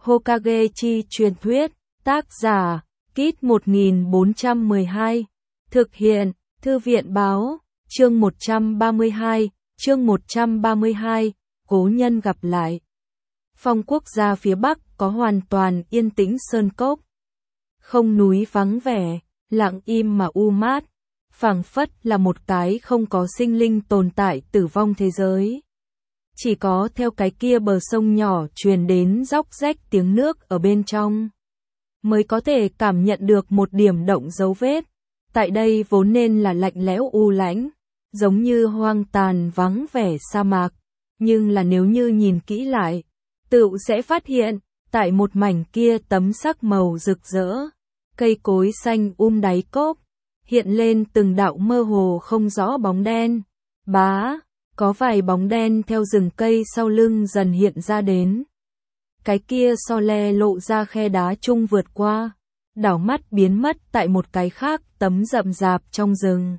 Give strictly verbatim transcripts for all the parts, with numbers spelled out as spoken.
Hokage chi truyền thuyết, tác giả, Kit một nghìn bốn trăm mười hai, thực hiện, Thư viện báo, chương một trăm ba mươi hai, chương một trăm ba mươi hai, cố nhân gặp lại. Phong quốc gia phía Bắc có hoàn toàn yên tĩnh sơn cốc. Không núi vắng vẻ, lặng im mà u mát, phảng phất là một cái không có sinh linh tồn tại tử vong thế giới. Chỉ có theo cái kia bờ sông nhỏ truyền đến róc rách tiếng nước ở bên trong, mới có thể cảm nhận được một điểm động dấu vết. Tại đây vốn nên là lạnh lẽo u lãnh, giống như hoang tàn vắng vẻ sa mạc, nhưng là nếu như nhìn kỹ lại, tựu sẽ phát hiện, tại một mảnh kia tấm sắc màu rực rỡ, cây cối xanh um đáy cốc, hiện lên từng đạo mơ hồ không rõ bóng đen. Bá, có vài bóng đen theo rừng cây sau lưng dần hiện ra đến. Cái kia so le lộ ra khe đá chung vượt qua, đảo mắt biến mất tại một cái khác tấm rậm rạp trong rừng.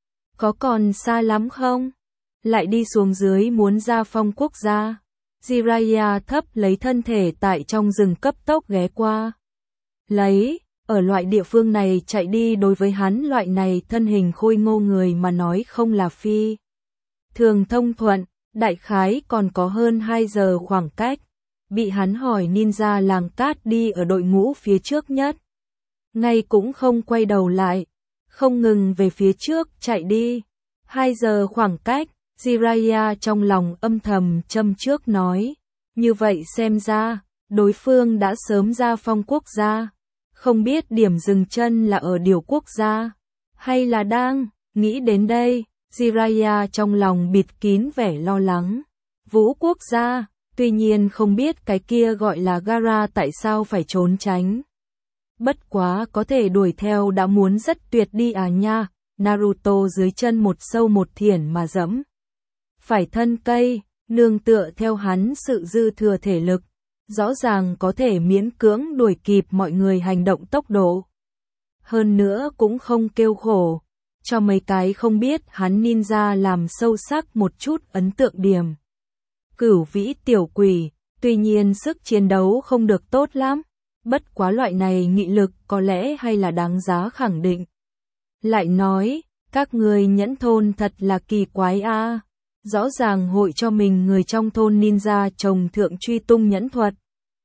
Có còn xa lắm không? Lại đi xuống dưới muốn ra phong quốc gia. Jiraiya thấp lấy thân thể tại trong rừng cấp tốc ghé qua. Lấy, ở loại địa phương này chạy đi đối với hắn loại này thân hình khôi ngô người mà nói không là phi thường thông thuận, đại khái còn có hơn hai giờ khoảng cách. Bị hắn hỏi ninja làng cát đi ở đội ngũ phía trước nhất. Ngay cũng không quay đầu lại, không ngừng về phía trước chạy đi. Hai giờ khoảng cách, Jiraiya trong lòng âm thầm châm trước nói. Như vậy xem ra, đối phương đã sớm ra phong quốc gia. Không biết điểm dừng chân là ở điều quốc gia, hay là đang, nghĩ đến đây, Jiraiya trong lòng bịt kín vẻ lo lắng. Vũ quốc gia, tuy nhiên không biết cái kia gọi là Gaara tại sao phải trốn tránh. Bất quá có thể đuổi theo đã muốn rất tuyệt đi à nha, Naruto dưới chân một sâu một thiển mà dẫm. Phải thân cây, nương tựa theo hắn sự dư thừa thể lực, rõ ràng có thể miễn cưỡng đuổi kịp mọi người hành động tốc độ. Hơn nữa cũng không kêu khổ, cho mấy cái không biết hắn ninja làm sâu sắc một chút ấn tượng điểm. Cửu vĩ tiểu quỷ, tuy nhiên sức chiến đấu không được tốt lắm, bất quá loại này nghị lực có lẽ hay là đáng giá khẳng định. Lại nói, các người nhẫn thôn thật là kỳ quái a. À. Rõ ràng hội cho mình người trong thôn ninja trồng thượng truy tung nhẫn thuật.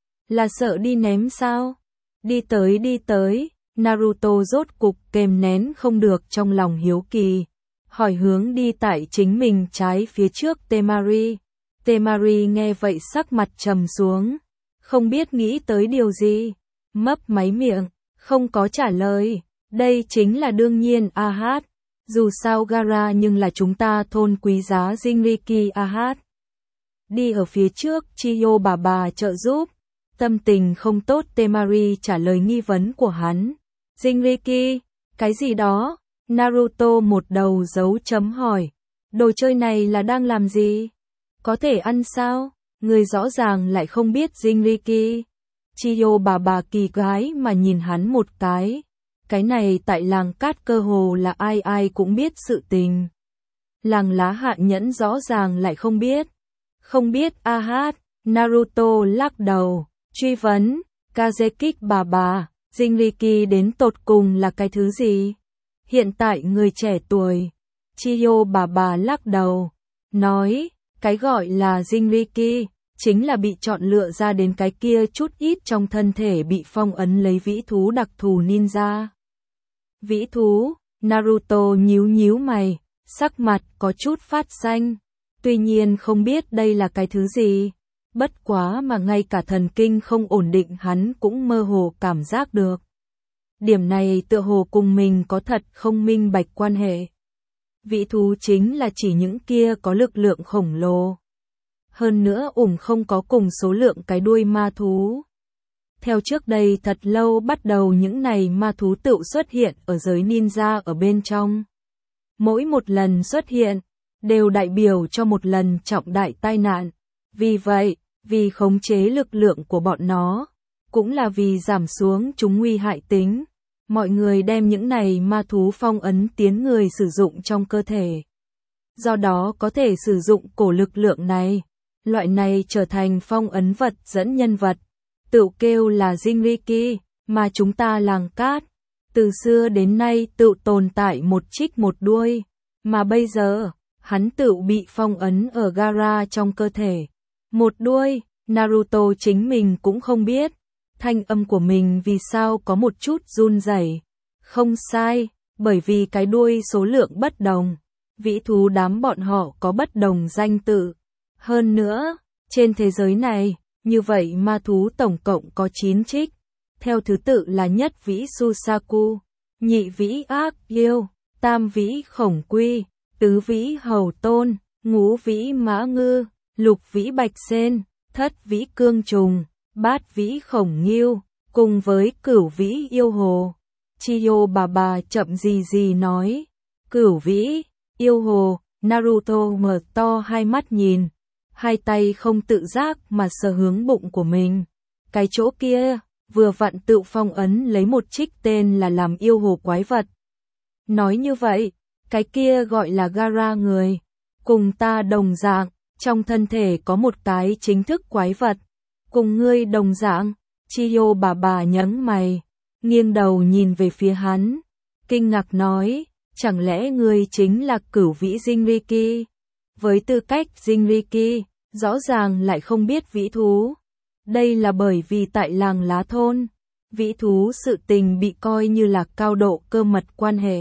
Là sợ đi ném sao? Đi tới đi tới, Naruto rốt cục kềm nén không được trong lòng hiếu kỳ. Hỏi hướng đi tại chính mình trái phía trước Temari. Temari nghe vậy sắc mặt trầm xuống. Không biết nghĩ tới điều gì. Mấp máy miệng, không có trả lời. Đây chính là đương nhiên a hát. Dù sao Gaara nhưng là chúng ta thôn quý giá Jinriki a hát. Đi ở phía trước, Chiyo bà bà trợ giúp. Tâm tình không tốt Temari trả lời nghi vấn của hắn. Jinriki, cái gì đó? Naruto một đầu dấu chấm hỏi. Đồ chơi này là đang làm gì? Có thể ăn sao? Người rõ ràng lại không biết Jinriki. Chiyo bà bà kỳ gái mà nhìn hắn một cái. Cái này tại làng cát cơ hồ là ai ai cũng biết sự tình. Làng lá hạn nhẫn rõ ràng lại không biết. Không biết a hát, Naruto lắc đầu, truy vấn, Kazekik bà bà, Jinriki đến tột cùng là cái thứ gì? Hiện tại người trẻ tuổi, Chiyo bà bà lắc đầu, nói, cái gọi là Jinriki, chính là bị chọn lựa ra đến cái kia chút ít trong thân thể bị phong ấn lấy vĩ thú đặc thù ninja. Vĩ thú, Naruto nhíu nhíu mày, sắc mặt có chút phát xanh, tuy nhiên không biết đây là cái thứ gì, bất quá mà ngay cả thần kinh không ổn định hắn cũng mơ hồ cảm giác được. Điểm này tựa hồ cùng mình có thật không minh bạch quan hệ. Vĩ thú chính là chỉ những kia có lực lượng khổng lồ. Hơn nữa ủng không có cùng số lượng cái đuôi ma thú. Theo trước đây thật lâu bắt đầu những này ma thú tự xuất hiện ở giới ninja ở bên trong. Mỗi một lần xuất hiện, đều đại biểu cho một lần trọng đại tai nạn. Vì vậy, vì khống chế lực lượng của bọn nó, cũng là vì giảm xuống chúng nguy hại tính. Mọi người đem những này ma thú phong ấn tiến người sử dụng trong cơ thể. Do đó có thể sử dụng cổ lực lượng này. Loại này trở thành phong ấn vật dẫn nhân vật. tự kêu là Jinriki, mà chúng ta làng cát. Từ xưa đến nay tự tồn tại một trích một đuôi, mà bây giờ, hắn tự bị phong ấn ở Gaara trong cơ thể. Một đuôi, Naruto chính mình cũng không biết, thanh âm của mình vì sao có một chút run rẩy. Không sai, bởi vì cái đuôi số lượng bất đồng. Vĩ thú đám bọn họ có bất đồng danh tự. Hơn nữa, trên thế giới này, như vậy ma thú tổng cộng có chín trích. Theo thứ tự là nhất vĩ Susaku, nhị vĩ ác yêu, tam vĩ khổng quy, tứ vĩ hầu tôn, ngũ vĩ mã ngư, lục vĩ bạch sen, thất vĩ cương trùng, bát vĩ khổng nghiêu, cùng với cửu vĩ yêu hồ. Chiyo bà bà chậm gì gì nói, cửu vĩ, yêu hồ. Naruto mở to hai mắt nhìn, hai tay không tự giác mà sờ hướng bụng của mình. Cái chỗ kia, vừa vặn tự phong ấn lấy một trích tên là làm yêu hồ quái vật. Nói như vậy, cái kia gọi là Gaara người. Cùng ta đồng dạng, trong thân thể có một cái chính thức quái vật. Cùng ngươi đồng dạng, Chiyo bà bà nhấn mày, nghiêng đầu nhìn về phía hắn, kinh ngạc nói, chẳng lẽ ngươi chính là cửu vĩ Jinriki? Với tư cách Jinriki, rõ ràng lại không biết vĩ thú. Đây là bởi vì tại làng lá thôn, vĩ thú sự tình bị coi như là cao độ cơ mật quan hệ.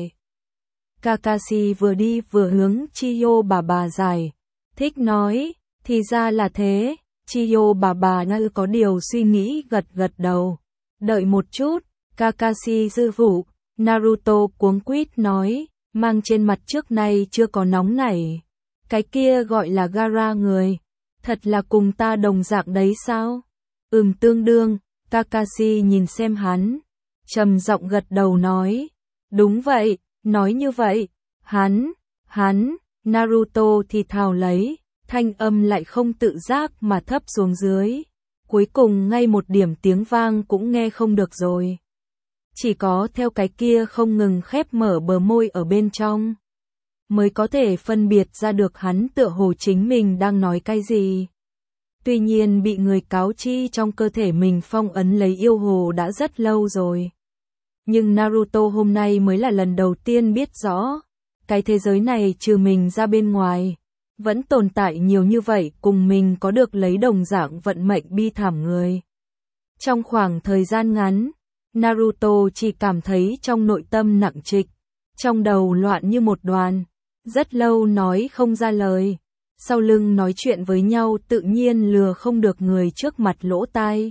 Kakashi vừa đi vừa hướng Chiyo bà bà giải thích nói, thì ra là thế. Chiyo bà bà như có điều suy nghĩ gật gật đầu. Đợi một chút, Kakashi sư phụ. Naruto cuống quýt nói, mang trên mặt trước nay chưa có nóng nảy. Cái kia gọi là Gaara người, thật là cùng ta đồng dạng đấy sao? Ừm, tương đương. Kakashi nhìn xem hắn, trầm giọng gật đầu nói, đúng vậy. Nói như vậy, hắn, hắn, Naruto thì thào lấy, thanh âm lại không tự giác mà thấp xuống dưới. Cuối cùng ngay một điểm tiếng vang cũng nghe không được rồi. Chỉ có theo cái kia không ngừng khép mở bờ môi ở bên trong, mới có thể phân biệt ra được hắn tựa hồ chính mình đang nói cái gì. Tuy nhiên bị người cáo chi trong cơ thể mình phong ấn lấy yêu hồ đã rất lâu rồi. Nhưng Naruto hôm nay mới là lần đầu tiên biết rõ, cái thế giới này trừ mình ra bên ngoài, vẫn tồn tại nhiều như vậy cùng mình có được lấy đồng dạng vận mệnh bi thảm người. Trong khoảng thời gian ngắn, Naruto chỉ cảm thấy trong nội tâm nặng trịch, trong đầu loạn như một đoàn, rất lâu nói không ra lời, sau lưng nói chuyện với nhau tự nhiên lừa không được người trước mặt lỗ tai.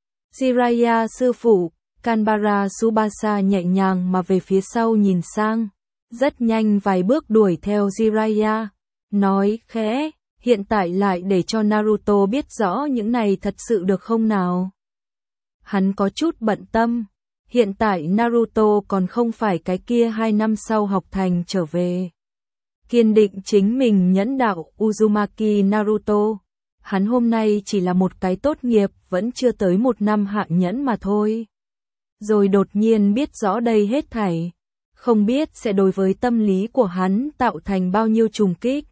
Jiraiya sư phụ, Kanbara Tsubasa nhẹ nhàng mà về phía sau nhìn sang, rất nhanh vài bước đuổi theo Jiraiya, nói khẽ, hiện tại lại để cho Naruto biết rõ những này thật sự được không nào? Hắn có chút bận tâm, hiện tại Naruto còn không phải cái kia hai năm sau học thành trở về. Kiên định chính mình nhẫn đạo Uzumaki Naruto, hắn hôm nay chỉ là một cái tốt nghiệp vẫn chưa tới một năm hạng nhẫn mà thôi. Rồi đột nhiên biết rõ đây hết thảy, không biết sẽ đối với tâm lý của hắn tạo thành bao nhiêu trùng kích.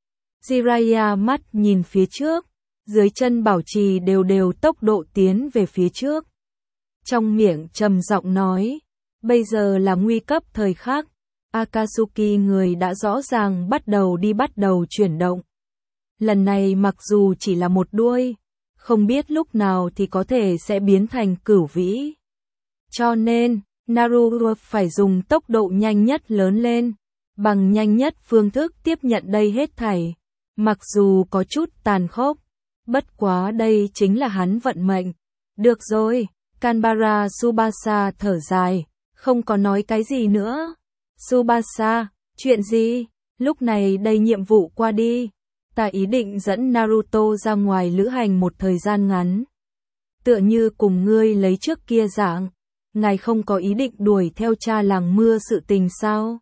Jiraiya mắt nhìn phía trước, dưới chân bảo trì đều đều tốc độ tiến về phía trước. Trong miệng trầm giọng nói, bây giờ là nguy cấp thời khắc, Akatsuki người đã rõ ràng bắt đầu đi bắt đầu chuyển động. Lần này mặc dù chỉ là một đuôi, không biết lúc nào thì có thể sẽ biến thành cửu vĩ. Cho nên, Naruto phải dùng tốc độ nhanh nhất lớn lên, bằng nhanh nhất phương thức tiếp nhận đây hết thảy. Mặc dù có chút tàn khốc, bất quá đây chính là hắn vận mệnh. Được rồi, Kanbara Tsubasa thở dài, không có nói cái gì nữa. Tsubasa, chuyện gì? Lúc này đây nhiệm vụ qua đi, ta ý định dẫn Naruto ra ngoài lữ hành một thời gian ngắn. Tựa như cùng ngươi lấy trước kia dạng, ngài không có ý định đuổi theo cha làng mưa sự tình sao?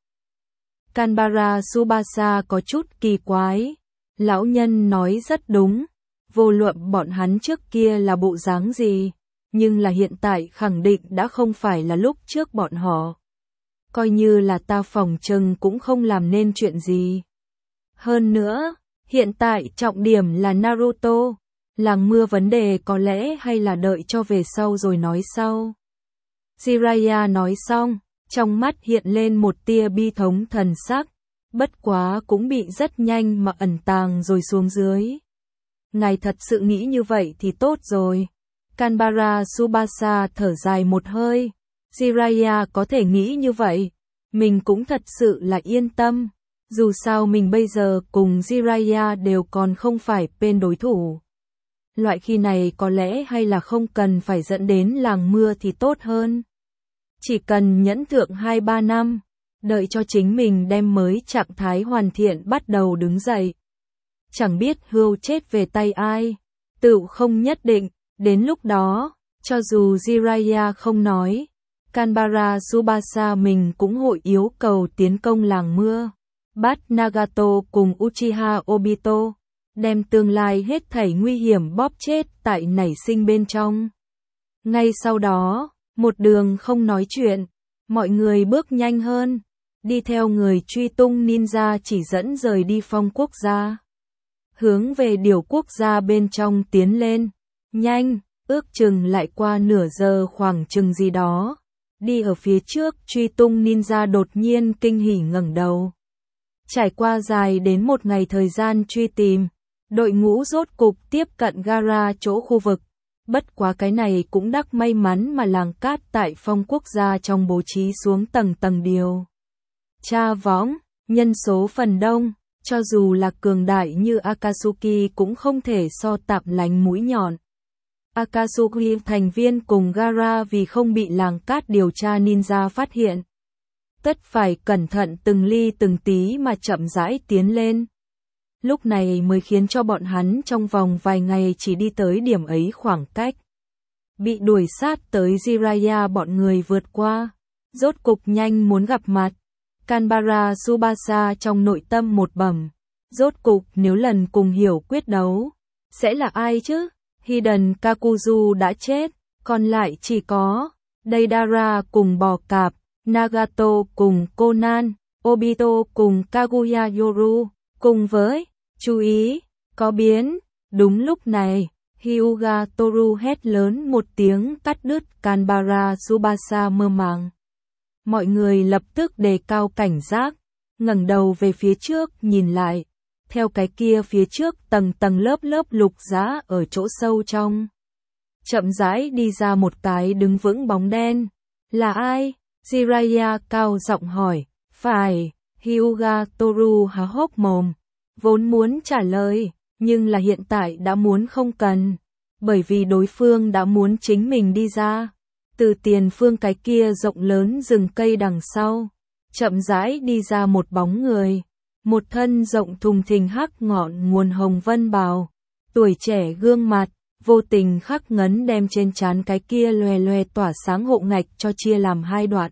Kanbara Tsubasa có chút kỳ quái. Lão nhân nói rất đúng, vô luận bọn hắn trước kia là bộ dáng gì, nhưng là hiện tại khẳng định đã không phải là lúc trước bọn họ. Coi như là ta phỏng chừng cũng không làm nên chuyện gì. Hơn nữa, hiện tại trọng điểm là Naruto, Làng mưa vấn đề có lẽ hay là đợi cho về sau rồi nói sau. Jiraiya nói xong, trong mắt hiện lên một tia bi thống thần sắc, bất quá cũng bị rất nhanh mà ẩn tàng rồi xuống dưới. Ngài thật sự nghĩ như vậy thì tốt rồi. Kanbara Tsubasa thở dài một hơi. Jiraiya có thể nghĩ như vậy, mình cũng thật sự là yên tâm. Dù sao mình bây giờ cùng Jiraiya đều còn không phải bên đối thủ. Loại khi này có lẽ hay là không cần phải dẫn đến làng mưa thì tốt hơn. Chỉ cần nhẫn thượng hai ba năm, đợi cho chính mình đem mới trạng thái hoàn thiện bắt đầu đứng dậy. Chẳng biết hươu chết về tay ai, tự không nhất định, đến lúc đó, cho dù Jiraiya không nói, Kanbara Tsubasa mình cũng hội yêu cầu tiến công làng mưa, bắt Nagato cùng Uchiha Obito, đem tương lai hết thảy nguy hiểm bóp chết tại nảy sinh bên trong. Ngay sau đó, một đường không nói chuyện, mọi người bước nhanh hơn, đi theo người truy tung ninja chỉ dẫn rời đi phong quốc gia. Hướng về điều quốc gia bên trong tiến lên, nhanh, ước chừng lại qua nửa giờ khoảng chừng gì đó. Đi ở phía trước truy tung ninja đột nhiên kinh hỉ ngẩng đầu. Trải qua dài đến một ngày thời gian truy tìm, đội ngũ rốt cục tiếp cận gara chỗ khu vực. Bất quá cái này cũng đắc may mắn mà làng cát tại phong quốc gia trong bố trí xuống tầng tầng điều tra võng, nhân số phần đông, cho dù là cường đại như Akatsuki cũng không thể so tạm lánh mũi nhọn. Akatsuki thành viên cùng gara vì không bị làng cát điều tra ninja phát hiện. Tất phải cẩn thận từng ly từng tí mà chậm rãi tiến lên. Lúc này mới khiến cho bọn hắn trong vòng vài ngày chỉ đi tới điểm ấy khoảng cách. Bị đuổi sát tới Jiraiya bọn người vượt qua. Rốt cục nhanh muốn gặp mặt. Kanbara Tsubasa trong nội tâm một bẩm. Rốt cục nếu lần cùng hiểu quyết đấu, sẽ là ai chứ? Hiden Kakuzu đã chết, còn lại chỉ có Deidara cùng bò cạp, Nagato cùng Conan, Obito cùng Kaguya Yoru, cùng với, chú ý, có biến. Đúng lúc này, Hyuga Toru hét lớn một tiếng cắt đứt Kanbara Tsubasa mơ màng. Mọi người lập tức đề cao cảnh giác, ngẩng đầu về phía trước nhìn lại. Theo cái kia phía trước tầng tầng lớp lớp lục giá ở chỗ sâu trong. Chậm rãi đi ra một cái đứng vững bóng đen. Là ai? Jiraiya cao giọng hỏi. Phải, Hyuga Toru há hốc mồm. Vốn muốn trả lời, nhưng là hiện tại đã muốn không cần. Bởi vì đối phương đã muốn chính mình đi ra. Từ tiền phương cái kia rộng lớn rừng cây đằng sau. Chậm rãi đi ra một bóng người. Một thân rộng thùng thình hắc ngọn nguồn hồng vân bào, tuổi trẻ gương mặt, vô tình khắc ngấn đem trên trán cái kia loè loè tỏa sáng hộ ngạch cho chia làm hai đoạn.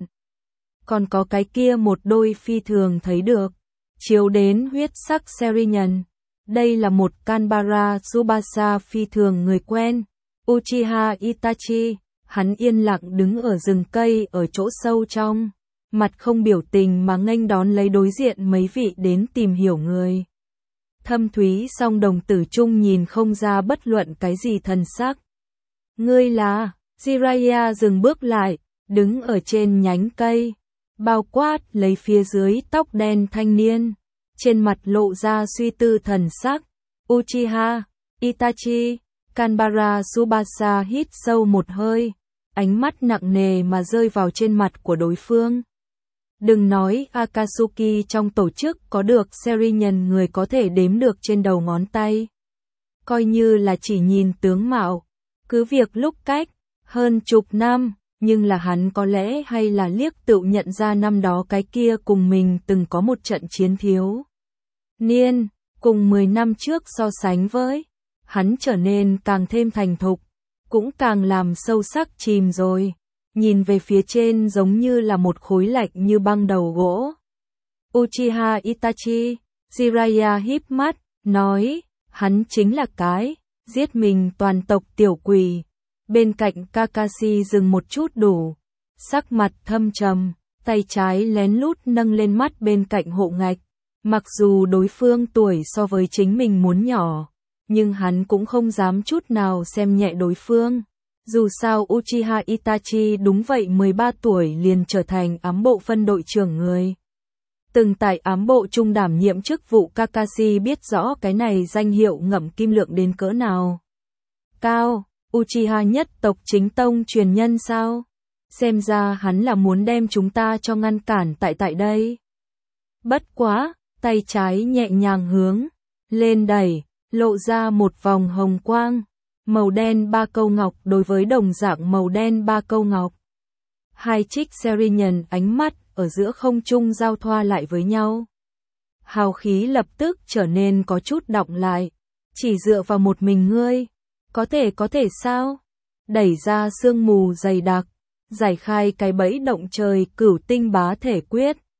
Còn có cái kia một đôi phi thường thấy được, chiếu đến huyết sắc Serinhân. Đây là một Kanbara Tsubasa phi thường người quen, Uchiha Itachi, hắn yên lặng đứng ở rừng cây ở chỗ sâu trong. Mặt không biểu tình mà nghênh đón lấy đối diện mấy vị đến tìm hiểu người. Thâm thúy song đồng tử trung nhìn không ra bất luận cái gì thần sắc. Ngươi là, Jiraiya dừng bước lại, đứng ở trên nhánh cây, bao quát lấy phía dưới tóc đen thanh niên, trên mặt lộ ra suy tư thần sắc. Uchiha, Itachi, Kanbara Tsubasa hít sâu một hơi, ánh mắt nặng nề mà rơi vào trên mặt của đối phương. Đừng nói Akatsuki trong tổ chức có được Serinhân người có thể đếm được trên đầu ngón tay. Coi như là chỉ nhìn tướng mạo, cứ việc lúc cách hơn chục năm, nhưng là hắn có lẽ hay là liếc tự nhận ra năm đó cái kia cùng mình từng có một trận chiến thiếu niên, cùng mười năm trước so sánh với, hắn trở nên càng thêm thành thục, cũng càng làm sâu sắc chìm rồi. Nhìn về phía trên giống như là một khối lạnh như băng đầu gỗ. Uchiha Itachi, Jiraiya híp mắt, nói, hắn chính là cái, giết mình toàn tộc tiểu quỷ. Bên cạnh Kakashi dừng một chút đủ, sắc mặt thâm trầm, tay trái lén lút nâng lên mắt bên cạnh hộ ngạch. Mặc dù đối phương tuổi so với chính mình muốn nhỏ, nhưng hắn cũng không dám chút nào xem nhẹ đối phương. Dù sao Uchiha Itachi đúng vậy mười ba tuổi liền trở thành ám bộ phân đội trưởng người. Từng tại ám bộ trung đảm nhiệm chức vụ Kakashi biết rõ cái này danh hiệu ngậm kim lượng đến cỡ nào. Cao, Uchiha nhất tộc chính tông truyền nhân sao? Xem ra hắn là muốn đem chúng ta cho ngăn cản tại tại đây. Bất quá, tay trái nhẹ nhàng hướng lên đẩy, lộ ra một vòng hồng quang. Màu đen ba câu ngọc đối với đồng dạng màu đen ba câu ngọc. Hai trích Serian ánh mắt ở giữa không trung giao thoa lại với nhau. Hào khí lập tức trở nên có chút đọng lại. Chỉ dựa vào một mình ngươi. Có thể có thể sao? Đẩy ra sương mù dày đặc. Giải khai cái bẫy động trời cửu tinh bá thể quyết.